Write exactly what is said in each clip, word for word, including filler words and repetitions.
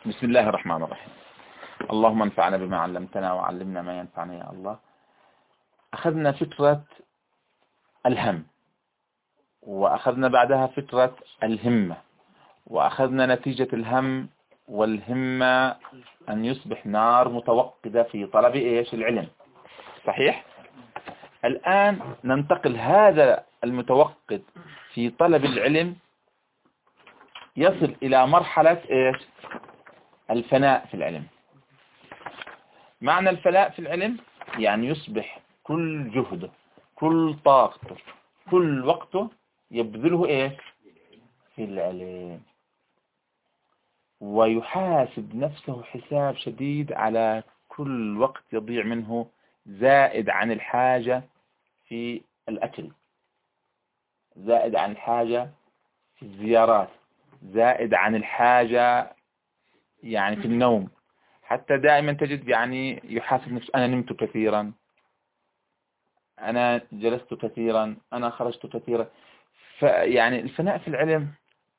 بسم الله الرحمن الرحيم. اللهم انفعنا بما علمتنا وعلمنا ما ينفعنا يا الله. أخذنا فكرة الهم، وأخذنا بعدها فكرة الهمة، وأخذنا نتيجة الهم والهمة أن يصبح نار متوقدة في طلب إيش؟ العلم. صحيح؟ الآن ننتقل هذا المتوقد في طلب العلم يصل إلى مرحلة إيش؟ الفناء في العلم. معنى الفناء في العلم يعني يصبح كل جهده، كل طاقته، كل وقته يبذله إيش؟ في العلم، ويحاسب نفسه حساب شديد على كل وقت يضيع منه زائد عن الحاجة في الأكل، زائد عن الحاجة في الزيارات، زائد عن الحاجة يعني في النوم. حتى دائما تجد يعني يحاسب نفسه: أنا نمت كثيرا، أنا جلست كثيرا، أنا خرجت كثيرا. فيعني الفناء في العلم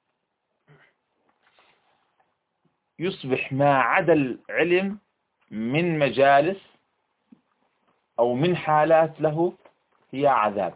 يصبح ما عدا العلم من مجالس أو من حالات له هي عذاب.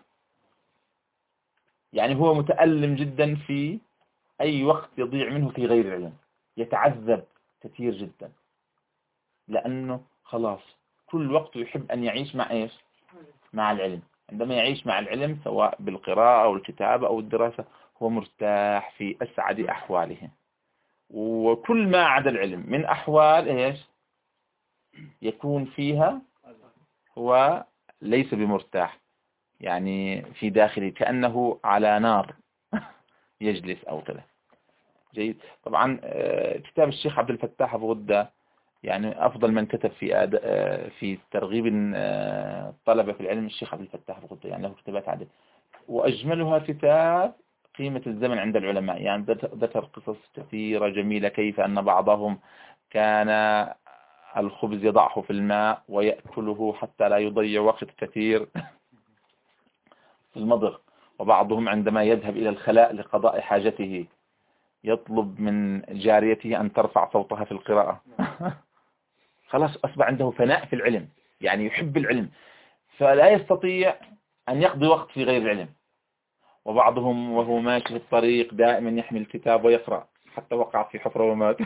يعني هو متألم جدا في أي وقت يضيع منه في غير العلم، يتعذب كثير جدا، لأنه خلاص كل وقت يحب أن يعيش مع إيش؟ مع العلم. عندما يعيش مع العلم سواء بالقراءة أو الكتابة أو الدراسة هو مرتاح في أسعد أحواله. وكل ما عدا العلم من أحوال إيش يكون فيها هو ليس بمرتاح، يعني في داخله كأنه على نار يجلس أو كذا. جيد. طبعا كتاب الشيخ عبد الفتاح أبو غدة يعني أفضل من كتب في في ترغيب الطلبة في العلم الشيخ عبد الفتاح أبو غدة، يعني له كتابات عديدة، وأجملها كتاب قيمة الزمن عند العلماء. يعني ذكر قصص كثيرة جميلة، كيف أن بعضهم كان الخبز يضعه في الماء ويأكله حتى لا يضيع وقت كثير في المضغ، وبعضهم عندما يذهب إلى الخلاء لقضاء حاجته يطلب من جاريته أن ترفع صوتها في القراءة. خلاص أصبح عنده فناء في العلم، يعني يحب العلم فلا يستطيع أن يقضي وقت في غير العلم. وبعضهم وهو ماشي في الطريق دائما يحمل الكتاب ويقرأ حتى وقع في حفرة ومات.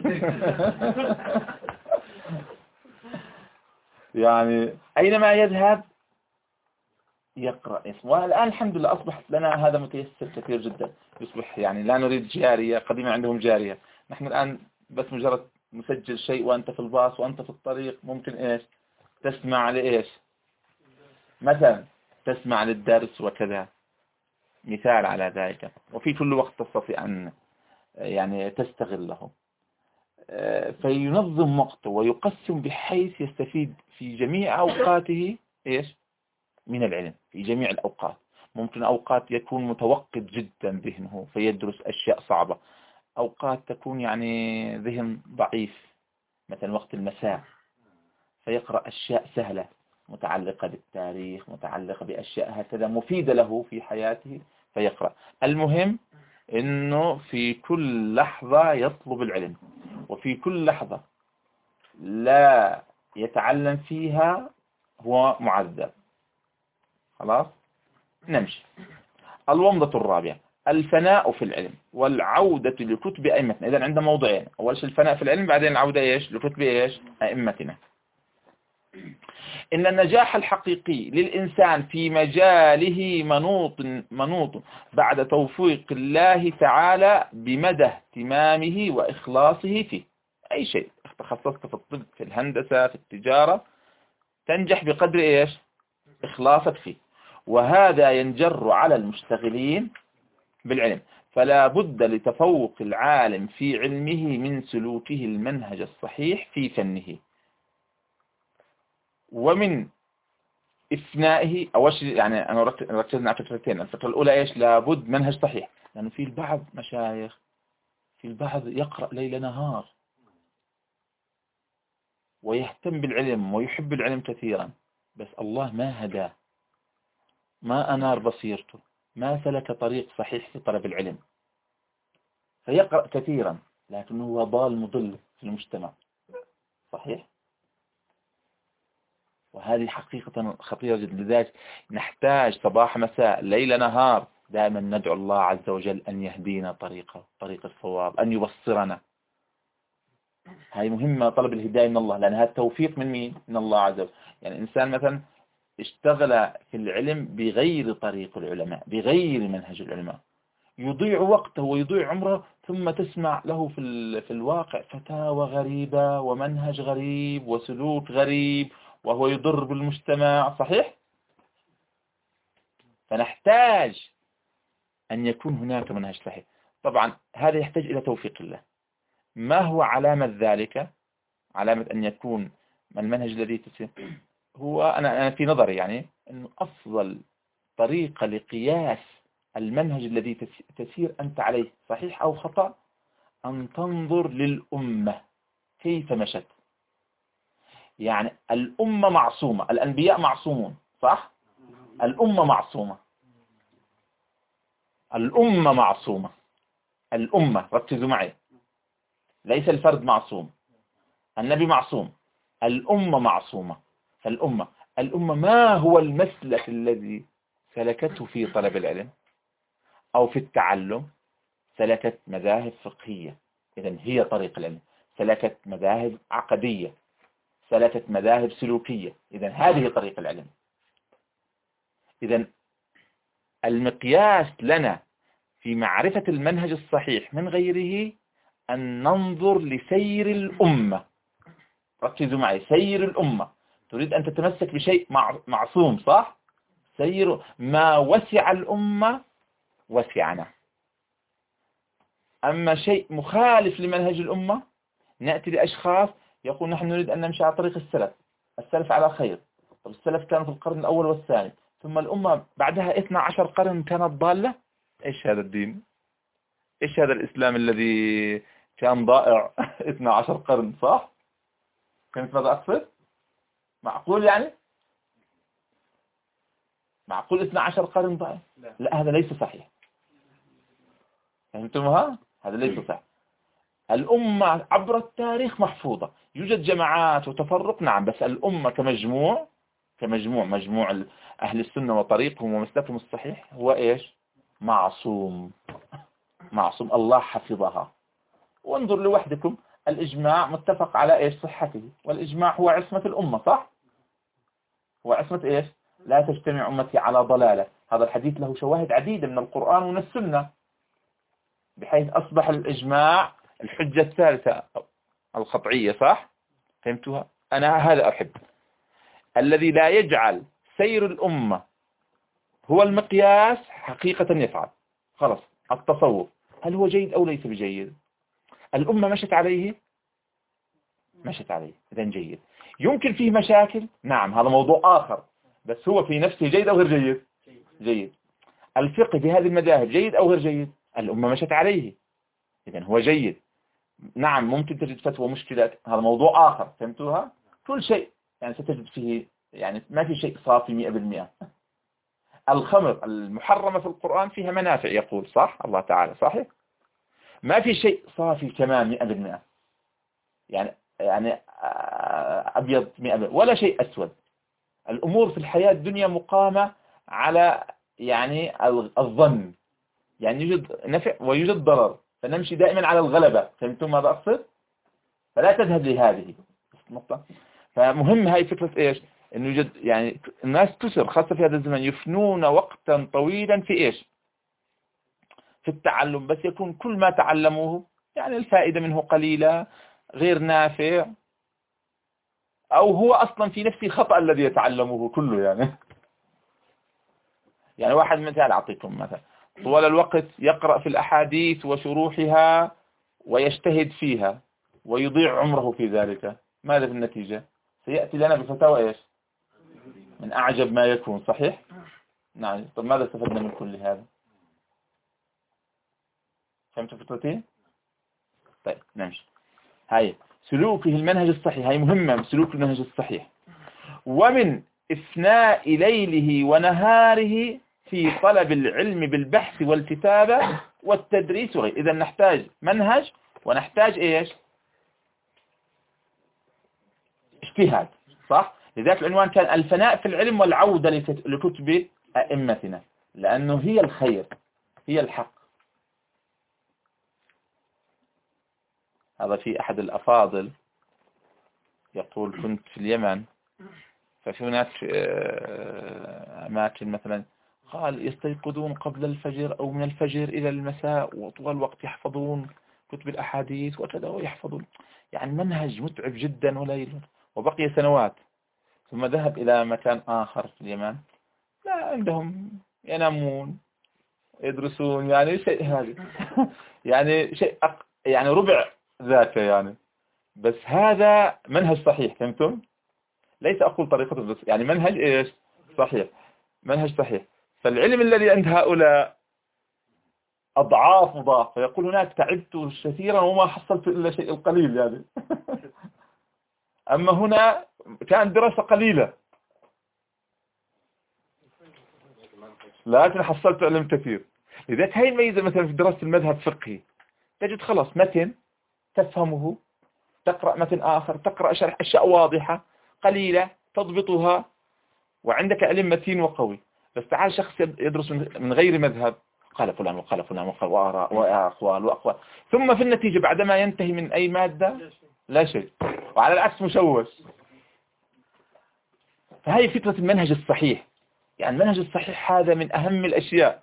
يعني أينما يذهب يقرأ. والآن الحمد لله أصبحت لنا هذا متيسر كثير جدا. يصبح يعني لا نريد جارية، قديما عندهم جارية، نحن الآن بس مجرد مسجل شيء وأنت في الباص وأنت في الطريق ممكن إيش تسمع لإيش مثلا تسمع للدرس وكذا، مثال على ذلك. وفي كل وقت تستطيع أن يعني تستغله. فينظم وقته ويقسم بحيث يستفيد في جميع أوقاته إيش من العلم، في جميع الأوقات. ممكن أوقات يكون متوقد جدا ذهنه فيدرس أشياء صعبة، أوقات تكون يعني ذهن ضعيف مثلا وقت المساء فيقرأ أشياء سهلة متعلقة بالتاريخ، متعلقة بأشياء هكذا مفيدة له في حياته فيقرأ. المهم إنه في كل لحظة يطلب العلم، وفي كل لحظة لا يتعلم فيها هو معذب. خلاص نمشي. الومضة الرابعة الفناء في العلم والعودة لكتب أئمتنا. إذن عندنا موضوعين: أول شيء الفناء في العلم، بعدين العودة إيش لكتب إيش أئمتنا. إن النجاح الحقيقي للإنسان في مجاله منوط منوط بعد توفيق الله تعالى بمدى اهتمامه وإخلاصه فيه. أي شيء تخصصت في الطب، في الهندسة، في التجارة، تنجح بقدر إيش إخلاصك فيه. وهذا ينجر على المشتغلين بالعلم. فلا بد لتفوق العالم في علمه من سلوكه المنهج الصحيح في فنه، ومن إفنائه. أول شيء يعني أنا ركزنا على فكرتين. الفكرة الأولى إيش؟ لابد منهج صحيح، لأنه يعني في البعض مشايخ، في البعض يقرأ ليل نهار ويهتم بالعلم ويحب العلم كثيرا، بس الله ما هداه، ما أنار بصيرته، ما سلك طريق صحيح في طلب العلم، فيقرأ كثيرا لكنه هو ضال مضل في المجتمع. صحيح؟ وهذه حقيقة خطيرة جدا. لذلك نحتاج صباح مساء ليل نهار دائما ندعو الله عز وجل أن يهدينا طريقه طريق الصواب، أن يبصرنا. هاي مهمة، طلب الهداية من الله، لأن هذا التوفيق من مين؟ من الله عز وجل. يعني إنسان مثلا اشتغل في العلم بغير طريق العلماء، بغير منهج العلماء، يضيع وقته ويضيع عمره، ثم تسمع له في في الواقع فتاوى غريبة ومنهج غريب وسلوك غريب وهو يضر بالمجتمع. صحيح؟ فنحتاج أن يكون هناك منهج صحيح. طبعا هذا يحتاج إلى توفيق الله. ما هو علامة ذلك؟ علامة أن يكون المنهج الذي تسير هو أنا أنا في نظري يعني أنه أفضل طريقة لقياس المنهج الذي تسير أنت عليه صحيح أو خطأ أن تنظر للأمة كيف مشت. يعني الأمة معصومة، الأنبياء معصومون صح؟ الأمة معصومة، الأمة معصومة، الأمة ركزوا معي، ليس الفرد معصوم، النبي معصوم، الأمة معصومة. فالأمة الأمة ما هو المسلك الذي سلكته في طلب العلم أو في التعلم؟ سلكت مذاهب فقهية، إذن هي طريق العلم. سلكت مذاهب عقدية، سلكت مذاهب سلوكية، إذن هذه طريق العلم. إذن المقياس لنا في معرفة المنهج الصحيح من غيره أن ننظر لسير الأمة. ركزوا معي، سير الأمة. تريد أن تتمسك بشيء معصوم صح؟ سير ما وسع الأمة وسعنا. أما شيء مخالف لمنهج الأمة نأتي لأشخاص يقول نحن نريد أن نمشي على طريق السلف، السلف على خير. طب السلف كانوا في القرن الأول والثاني، ثم الأمة بعدها اثنا عشر قرن كانت ضالة. إيش هذا الدين؟ إيش هذا الإسلام الذي كان ضائع اثنا عشر قرن صح؟ فهمت ماذا أقصد؟ معقول يعني؟ معقول اثنا عشر قرن ضائع؟ لا، هذا ليس صحيح. فهمتمها؟ هذا ليس صحيح. الأمة عبر التاريخ محفوظة، يوجد جماعات وتفرق نعم، بس الأمة كمجموع كمجموع مجموع أهل السنة وطريقهم ومسلكهم الصحيح هو إيش؟ معصوم. معصوم، الله حفظها. وانظر لوحدكم، الإجماع متفق على إيش؟ صحته. والإجماع هو عصمة الأمة صح؟ هو عصمة إيش؟ لا تجتمع أمتي على ضلالة. هذا الحديث له شواهد عديدة من القرآن ومن السنة، بحيث أصبح الإجماع الحجة الثالثة القطعية صح؟ فهمتوها؟ أنا هذا أحب الذي لا يجعل سير الأمة هو المقياس حقيقة يفعل. خلاص، التصوف هل هو جيد أو ليس بجيد؟ الأمة مشت عليه، مشت عليه، إذن جيد. يمكن فيه مشاكل نعم، هذا موضوع آخر، بس هو في نفسه جيد أو غير جيد؟ جيد. الفقه في هذه المذاهب جيد أو غير جيد؟ الأمة مشت عليه، إذن هو جيد. نعم ممكن تجد فتوى مشكلات، هذا موضوع آخر. فهمتوها؟ كل شيء يعني ستجد فيه، يعني ما في شيء صافي مئة بالمئة. الخمر المحرمة في القرآن فيها منافع يقول صح الله تعالى صحيح؟ ما في شيء صافي كمان مئة بالمئة، يعني يعني أبيض مئة بالمئة ولا شيء أسود. الأمور في الحياة الدنيا مقامة على يعني الظن، يعني يوجد نفع ويوجد ضرر، فنمشي دائما على الغلبة. فهمتم ماذا أقصد؟ فلا تذهب لهذه النقطة. فمهم هاي فكرة إيش؟ إنه يوجد يعني الناس تسر خاصة في هذا الزمن يفنون وقتا طويلا في إيش؟ في التعلم، بس يكون كل ما تعلموه يعني الفائدة منه قليلة، غير نافع، أو هو أصلا في نفسه خطأ الذي يتعلمه كله. يعني يعني واحد مثال أعطيكم مثلا، طوال الوقت يقرأ في الأحاديث وشروحها ويجتهد فيها ويضيع عمره في ذلك، ماذا في النتيجة؟ سيأتي لنا بفتاوى إيش؟ من أعجب ما يكون. صحيح؟ نعم. طب ماذا استفدنا من كل هذا؟ فهمت فكرتي؟ طيب نمشي. هاي سلوكه المنهج الصحيح، هاي مهمة، سلوك المنهج الصحيح. ومن إثناء ليله ونهاره في طلب العلم بالبحث والكتابة والتدريس وغيره. إذا نحتاج منهج ونحتاج إيش؟ اجتهاد، صح؟ لذلك العنوان كان الفناء في العلم والعودة لكتب أئمتنا، لأنه هي الخير، هي الحق. هذا في أحد الأفاضل يقول: كنت في اليمن، ففي هناك أماكن مثلا قال يستيقظون قبل الفجر أو من الفجر إلى المساء وطول الوقت يحفظون كتب الأحاديث وكذا ويحفظون، يعني منهج متعب جدا ولا يلون. وبقي سنوات ثم ذهب إلى مكان آخر في اليمن، لا عندهم، ينامون يدرسون، يعني شيء هذا يعني شيء أق... يعني ربع ذاك يعني. بس هذا منهج صحيح، فهمتم؟ ليس أقول طريقة الدرس، يعني منهج إيش صحيح، منهج صحيح. فالعلم الذي عند هؤلاء أضعاف مضاعفة، يقول هناك تعبت كثيرا وما حصلت إلا شيء القليل يعني أما هنا كان دراسة قليلة لكن حصلت علم كثير. لذلك هاي الميزة مثلا في دراسة المذهب الفقهي، تجد خلاص متن تفهمه، تقرأ متن آخر، تقرأ شرح أشياء واضحة قليلة تضبطها، وعندك علم متين وقوي. بس تعال شخص يدرس من غير مذهب، قال فلان وقال فلان وقال وآراء وأقوال وأقوال، ثم في النتيجة بعدما ينتهي من أي مادة لا شيء، وعلى العكس مشوش. فهي فكرة المنهج الصحيح، يعني المنهج الصحيح هذا من أهم الأشياء.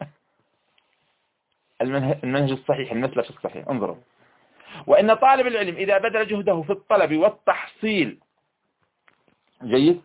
المنهج الصحيح، المسلك الصحيح. انظروا: وإن طالب العلم إذا بذل جهده في الطلب والتحصيل جيد،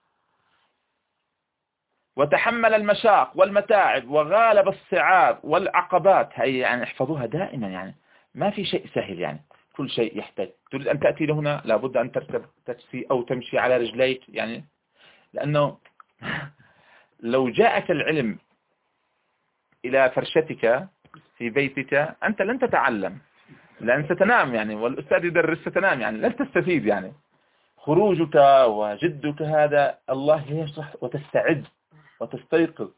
وتحمل المشاق والمتاعب وغالب الصعاب والعقبات، هي يعني احفظوها دائما، يعني ما في شيء سهل، يعني كل شيء يحتاج. تريد أن تأتي لهنا لابد أن تركب تاكسي أو تمشي على رجليك، يعني لأنه لو جاءك العلم إلى فرشتك في بيتك أنت لن تتعلم، لأن ستنام يعني، والأستاذ يدرس ستنام، يعني لن تستفيد. يعني خروجك وجدك هذا الله يشرح وتستعد وتستيقظ،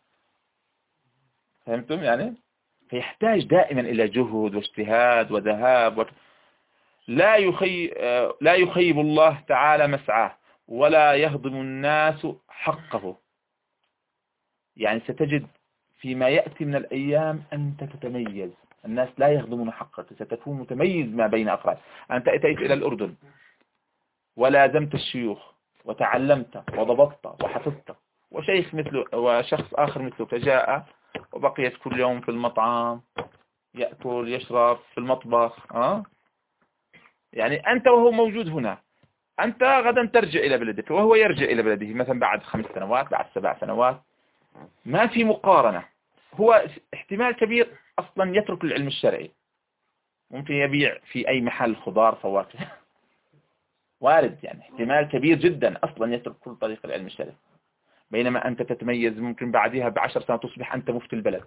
فهمتم يعني؟ فيحتاج دائما إلى جهد واجتهاد وذهاب و... لا يخي... لا يخيب الله تعالى مسعاه ولا يهضم الناس حقه. يعني ستجد فيما يأتي من الأيام أنت تتميز، الناس لا يهضمون حقك، ستكون متميز ما بين أفراد. أنت أتيت إلى الأردن ولازمت الشيوخ وتعلمت وضبطت وحفظت، وشيخ مثله وشخص آخر مثلك جاء وبقيت كل يوم في المطعم يأكل يشرب في المطبخ، أه؟ يعني أنت وهو موجود هنا، أنت غدا ترجع إلى بلدك وهو يرجع إلى بلده مثلا بعد خمس سنوات بعد سبع سنوات، ما في مقارنة. هو احتمال كبير أصلا يترك العلم الشرعي، ممكن يبيع في أي محل خضار فواكه وارد، يعني احتمال كبير جدا أصلا يترك كل طريق العلم الشرعي، بينما أنت تتميز ممكن بعدها بعشر سنوات تصبح أنت مفتي البلد.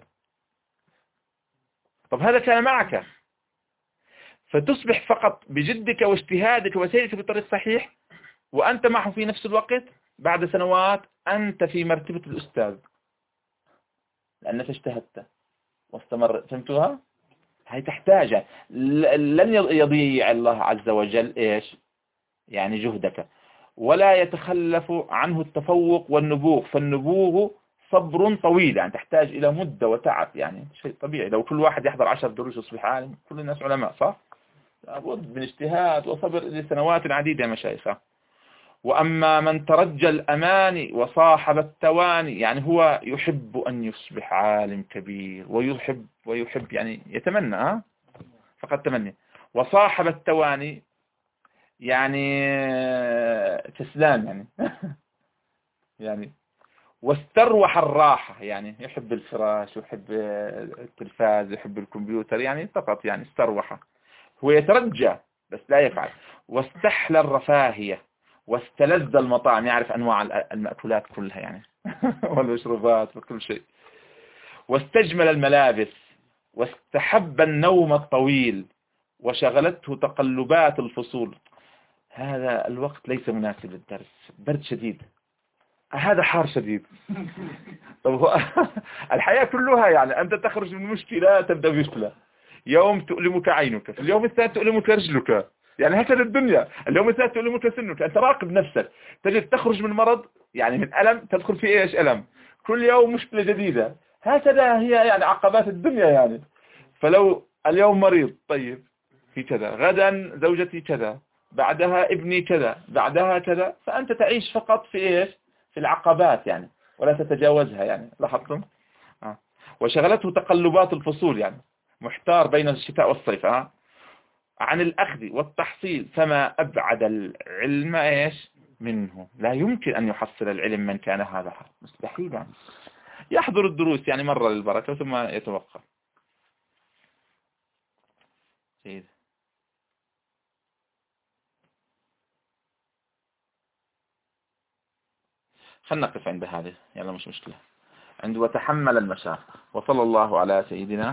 طب هذا كان معك، فتصبح فقط بجدك واجتهادك وسيرك في الطريق صحيح، وأنت معه في نفس الوقت بعد سنوات أنت في مرتبة الأستاذ، لأنك اجتهدت واستمر. فهمتوها؟ هي تحتاج، لن يضيع الله عز وجل إيش يعني جهدك، ولا يتخلف عنه التفوق والنبوغ، فالنبوغ صبر طويل، يعني تحتاج إلى مدة وتعب، يعني شيء طبيعي. لو كل واحد يحضر عشر دروس يصبح عالم، كل الناس علماء، صح؟ لابد من اجتهاد وصبر لسنوات عديدة يا مشايخ. وأما من ترجى الأماني وصاحب التواني، يعني هو يحب أن يصبح عالم كبير، ويحب ويحب يعني يتمنى، ها فقد تمني. وصاحب التواني يعني كسلان يعني يعني واستروح الراحة، يعني يحب الفراش يحب التلفاز يحب الكمبيوتر، يعني فقط يعني استروح، هو يترجى بس لا يفعل. واستحلى الرفاهية واستلذ المطاعم، يعرف أنواع المأكولات كلها يعني والمشروبات وكل شيء. واستجمل الملابس واستحب النوم الطويل وشغلته تقلبات الفصول. هذا الوقت ليس مناسب للدرس، برد شديد، هذا حار شديد. طب هو الحياة كلها يعني أنت تخرج من مشكلة تبدأ بمشكلة، يوم تؤلمك عينك، في اليوم الثاني تؤلمك رجلك. يعني هكذا الدنيا، اليوم الثالث تؤلمك سنك. أنت راقب نفسك، تجد تخرج من مرض يعني من ألم تدخل في إيش ألم، كل يوم مشكلة جديدة. هكذا هي يعني عقبات الدنيا يعني. فلو اليوم مريض، طيب في كذا، غدا زوجتي كذا، بعدها ابني كذا، بعدها كذا، فأنت تعيش فقط في إيش، في العقبات يعني، ولا تتجاوزها يعني. لاحظتم؟ آه. وشغلته تقلبات الفصول، يعني محتار بين الشتاء والصيف. آه. عن الأخذ والتحصيل، فما أبعد العلم إيش منه. لا يمكن أن يحصل العلم من كان هذا حال، مستحيل يعني. يحضر الدروس يعني مرة للبركة ثم يتوقف. سيد خلنا نقف عند هذه، يلا مش مشكلة. عند وتحمل المشاق. وصلى الله على سيدنا